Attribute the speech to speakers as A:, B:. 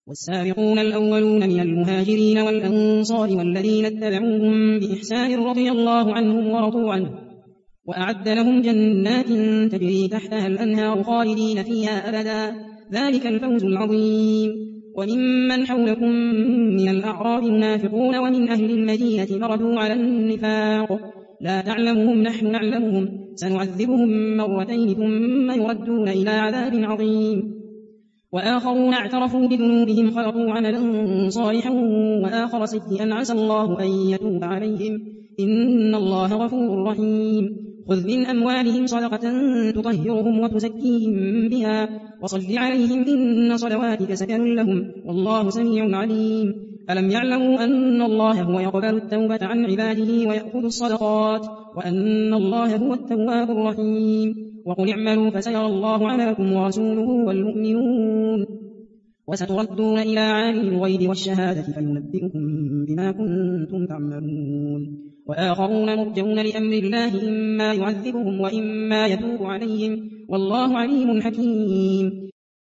A: والسابقون الأولون من المهاجرين والأنصار والذين اتبعوهم بإحسان رضي الله عنهم ورضوا عنه وأعد لهم جنات تجري تحتها الأنهار خالدين فيها أبدا ذلك الفوز العظيم. وممن حولكم من الأعراب منافقون ومن أهل المدينة مردوا على النفاق لا تعلمهم نحن نعلمهم سنعذبهم مرتين ثم يردون إلى عذاب عظيم. وآخرون اعترفوا بذنوبهم خلقوا عملا صالحا وآخر سيئا عسى الله أن يتوب عليهم إن الله غفور رحيم. خذ من أموالهم صدقة تطهرهم وتزكيهم بها وصل عليهم إن صلواتك سكن لهم والله سميع عليم. ألم يعلموا أن الله هو يقبل التوبة عن عباده ويأخذ الصدقات وأن الله هو التواب الرحيم. وقل اعملوا فسيرى الله عملكم ورسوله والمؤمنون وستردون إلى عالم الغيب والشهادة فينبئكم بما كنتم تعملون. وآخرون مرجون لأمر الله إما يعذبهم وإما يتوب عليهم والله عليم حكيم.